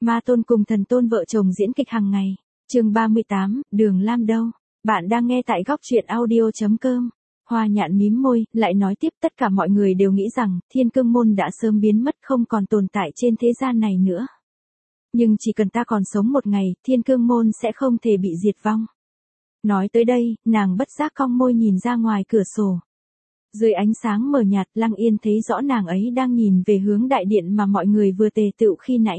Ma tôn cùng thần tôn vợ chồng diễn kịch hàng ngày. Chương 38, Đường Lam đâu? Bạn đang nghe tại góc truyện audio.com. Hoa Nhạn mím môi, lại nói tiếp, tất cả mọi người đều nghĩ rằng Thiên Cương Môn đã sớm biến mất, không còn tồn tại trên thế gian này nữa. Nhưng chỉ cần ta còn sống một ngày, Thiên Cương Môn sẽ không thể bị diệt vong. Nói tới đây, nàng bất giác cong môi nhìn ra ngoài cửa sổ. Dưới ánh sáng mờ nhạt, Lăng Yên thấy rõ nàng ấy đang nhìn về hướng đại điện mà mọi người vừa tề tựu khi nãy.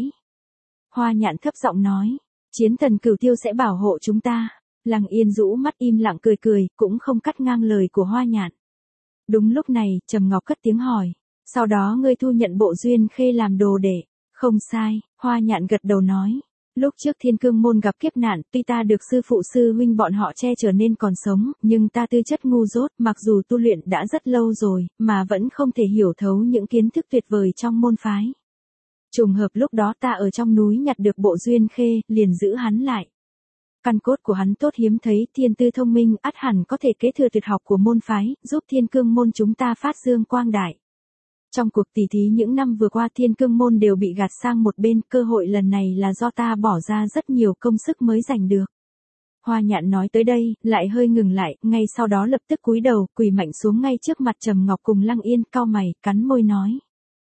Hoa Nhạn thấp giọng nói, chiến thần Cửu Tiêu sẽ bảo hộ chúng ta. Lăng Yên rũ mắt im lặng cười cười, cũng không cắt ngang lời của Hoa Nhạn. Đúng lúc này, Trầm Ngọc cất tiếng hỏi, sau đó ngươi thu nhận Bộ Duyên Khê làm đồ đệ. Không sai, Hoa Nhạn gật đầu nói. Lúc trước Thiên Cương Môn gặp kiếp nạn, tuy ta được sư phụ sư huynh bọn họ che chở nên còn sống, nhưng ta tư chất ngu dốt, mặc dù tu luyện đã rất lâu rồi, mà vẫn không thể hiểu thấu những kiến thức tuyệt vời trong môn phái. Trùng hợp lúc đó ta ở trong núi nhặt được Bộ Duyên Khê, liền giữ hắn lại. Căn cốt của hắn tốt hiếm thấy, thiên tư thông minh, ắt hẳn có thể kế thừa tuyệt học của môn phái, giúp Thiên Cương Môn chúng ta phát dương quang đại. Trong cuộc tỉ thí những năm vừa qua, Thiên Cương Môn đều bị gạt sang một bên, cơ hội lần này là do ta bỏ ra rất nhiều công sức mới giành được. Hoa Nhạn nói tới đây, lại hơi ngừng lại, ngay sau đó lập tức cúi đầu, quỳ mạnh xuống ngay trước mặt Trầm Ngọc cùng Lăng Yên, cau mày, cắn môi nói.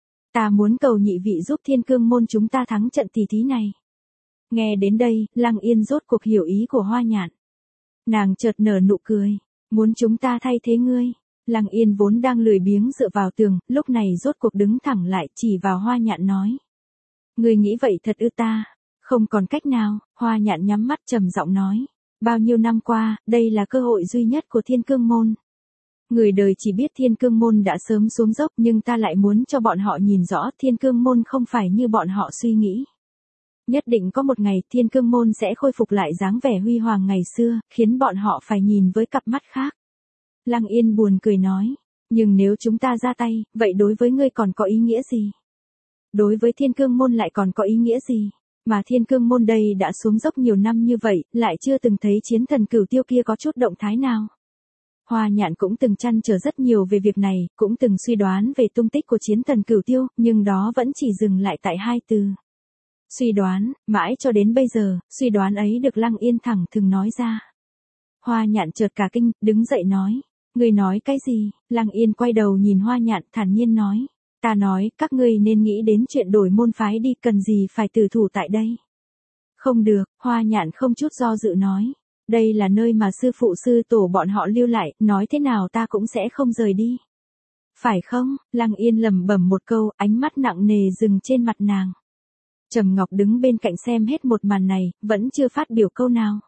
Ta muốn cầu nhị vị giúp Thiên Cương Môn chúng ta thắng trận tỉ thí này. Nghe đến đây, Lăng Yên rốt cuộc hiểu ý của Hoa Nhạn. Nàng chợt nở nụ cười, muốn chúng ta thay thế ngươi. Lăng Yên vốn đang lười biếng dựa vào tường, lúc này rốt cuộc đứng thẳng lại, chỉ vào Hoa Nhạn nói. Ngươi nghĩ vậy thật ư? Ta không còn cách nào. Hoa Nhạn nhắm mắt trầm giọng nói. Bao nhiêu năm qua, đây là cơ hội duy nhất của Thiên Cương Môn. Người đời chỉ biết Thiên Cương Môn đã sớm xuống dốc, nhưng ta lại muốn cho bọn họ nhìn rõ Thiên Cương Môn không phải như bọn họ suy nghĩ. Nhất định có một ngày Thiên Cương Môn sẽ khôi phục lại dáng vẻ huy hoàng ngày xưa, khiến bọn họ phải nhìn với cặp mắt khác. Lăng Yên buồn cười nói, nhưng nếu chúng ta ra tay, vậy đối với ngươi còn có ý nghĩa gì? Đối với Thiên Cương Môn lại còn có ý nghĩa gì? Mà Thiên Cương Môn đây đã xuống dốc nhiều năm như vậy, lại chưa từng thấy chiến thần Cửu Tiêu kia có chút động thái nào. Hoa Nhạn cũng từng trăn trở rất nhiều về việc này, cũng từng suy đoán về tung tích của chiến thần Cửu Tiêu, nhưng đó vẫn chỉ dừng lại tại 2 từ. Suy đoán, mãi cho đến bây giờ, suy đoán ấy được Lăng Yên thẳng thừng nói ra. Hoa Nhạn chợt cả kinh, đứng dậy nói. Ngươi nói cái gì? Lăng Yên quay đầu nhìn Hoa Nhạn, thản nhiên nói. Ta nói, các ngươi nên nghĩ đến chuyện đổi môn phái đi, cần gì phải tử thủ tại đây. Không được, Hoa Nhạn không chút do dự nói. Đây là nơi mà sư phụ sư tổ bọn họ lưu lại, nói thế nào ta cũng sẽ không rời đi. Phải không? Lăng Yên lẩm bẩm một câu, ánh mắt nặng nề dừng trên mặt nàng. Trầm Ngọc đứng bên cạnh xem hết một màn này, vẫn chưa phát biểu câu nào.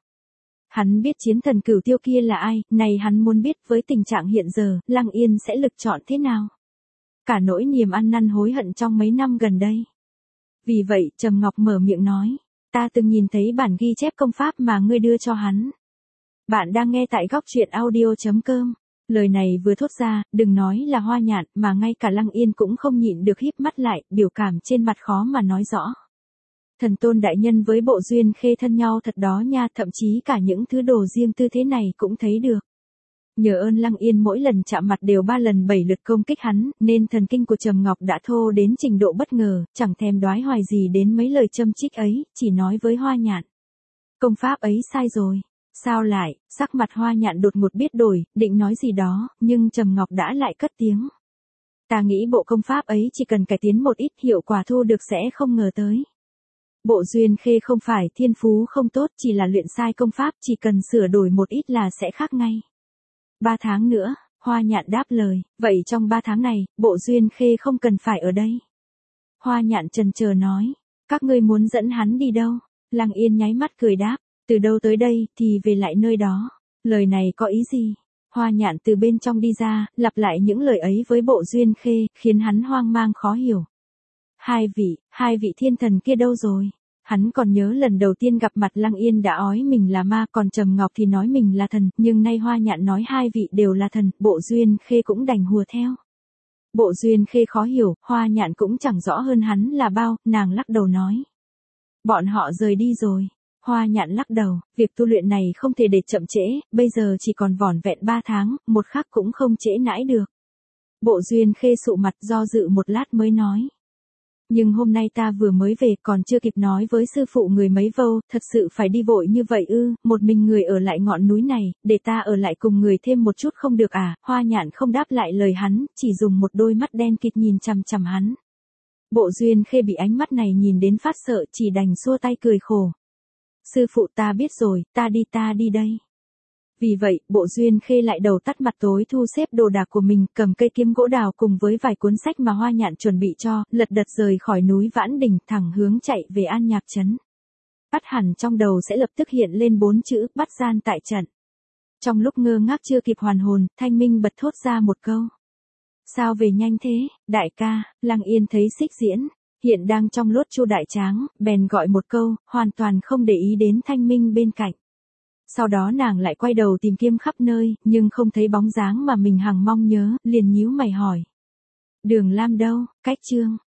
Hắn biết chiến thần Cửu Tiêu kia là ai, này hắn muốn biết với tình trạng hiện giờ, Lăng Yên sẽ lựa chọn thế nào. Cả nỗi niềm ăn năn hối hận trong mấy năm gần đây. Vì vậy, Trầm Ngọc mở miệng nói, ta từng nhìn thấy bản ghi chép công pháp mà ngươi đưa cho hắn. Bạn đang nghe tại góc truyện audio.com. Lời này vừa thốt ra, đừng nói là Hoa Nhạn, mà ngay cả Lăng Yên cũng không nhịn được híp mắt lại, biểu cảm trên mặt khó mà nói rõ. Thần tôn đại nhân với Bộ Duyên Khê thân nhau thật đó nha, thậm chí cả những thứ đồ riêng tư thế này cũng thấy được. Nhờ ơn Lăng Yên mỗi lần chạm mặt đều 3 lần 7 lượt công kích hắn, nên thần kinh của Trầm Ngọc đã thô đến trình độ bất ngờ, chẳng thèm đoái hoài gì đến mấy lời châm chích ấy, chỉ nói với Hoa Nhạn. Công pháp ấy sai rồi. Sao lại? Sắc mặt Hoa Nhạn đột ngột biết đổi, định nói gì đó, nhưng Trầm Ngọc đã lại cất tiếng. Ta nghĩ bộ công pháp ấy chỉ cần cải tiến một ít, hiệu quả thu được sẽ không ngờ tới. Bộ Duyên Khê không phải thiên phú không tốt, chỉ là luyện sai công pháp, chỉ cần sửa đổi một ít là sẽ khác ngay. 3 tháng nữa, Hoa Nhạn đáp lời, vậy trong 3 tháng này, Bộ Duyên Khê không cần phải ở đây. Hoa Nhạn chần chờ nói, các ngươi muốn dẫn hắn đi đâu? Lăng Yên nháy mắt cười đáp, từ đâu tới đây, thì về lại nơi đó. Lời này có ý gì? Hoa Nhạn từ bên trong đi ra, lặp lại những lời ấy với Bộ Duyên Khê, khiến hắn hoang mang khó hiểu. Hai vị thiên thần kia đâu rồi? Hắn còn nhớ lần đầu tiên gặp mặt Lăng Yên đã ói mình là ma, còn Trầm Ngọc thì nói mình là thần, nhưng nay Hoa Nhạn nói 2 vị đều là thần, Bộ Duyên Khê cũng đành hùa theo. Bộ Duyên Khê khó hiểu, Hoa Nhạn cũng chẳng rõ hơn hắn là bao, nàng lắc đầu nói. Bọn họ rời đi rồi. Hoa Nhạn lắc đầu, việc tu luyện này không thể để chậm trễ, bây giờ chỉ còn vỏn vẹn 3 tháng, một khắc cũng không trễ nãi được. Bộ Duyên Khê sụ mặt do dự một lát mới nói. Nhưng hôm nay ta vừa mới về còn chưa kịp nói với sư phụ người mấy vâu, thật sự phải đi vội như vậy ư, một mình người ở lại ngọn núi này, để ta ở lại cùng người thêm một chút không được à, Hoa Nhạn không đáp lại lời hắn, chỉ dùng một đôi mắt đen kịt nhìn chằm chằm hắn. Bộ Duyên Khê bị ánh mắt này nhìn đến phát sợ chỉ đành xua tay cười khổ. Sư phụ ta biết rồi, ta đi đây. Vì vậy, Bộ Duyên Khê lại đầu tắt mặt tối thu xếp đồ đạc của mình, cầm cây kiếm gỗ đào cùng với vài cuốn sách mà Hoa Nhạn chuẩn bị cho, lật đật rời khỏi núi Vãn Đình, thẳng hướng chạy về An Nhạc trấn. Bắt hẳn trong đầu sẽ lập tức hiện lên 4 chữ, bắt gian tại trận. Trong lúc ngơ ngác chưa kịp hoàn hồn, Thanh Minh bật thốt ra một câu. Sao về nhanh thế, đại ca, Lăng Yên thấy Xích Diễn hiện đang trong lốt Chu Đại Tráng, bèn gọi một câu, hoàn toàn không để ý đến Thanh Minh bên cạnh. Sau đó nàng lại quay đầu tìm kiếm khắp nơi, nhưng không thấy bóng dáng mà mình hằng mong nhớ, liền nhíu mày hỏi. Đường Lam đâu, cách Trương,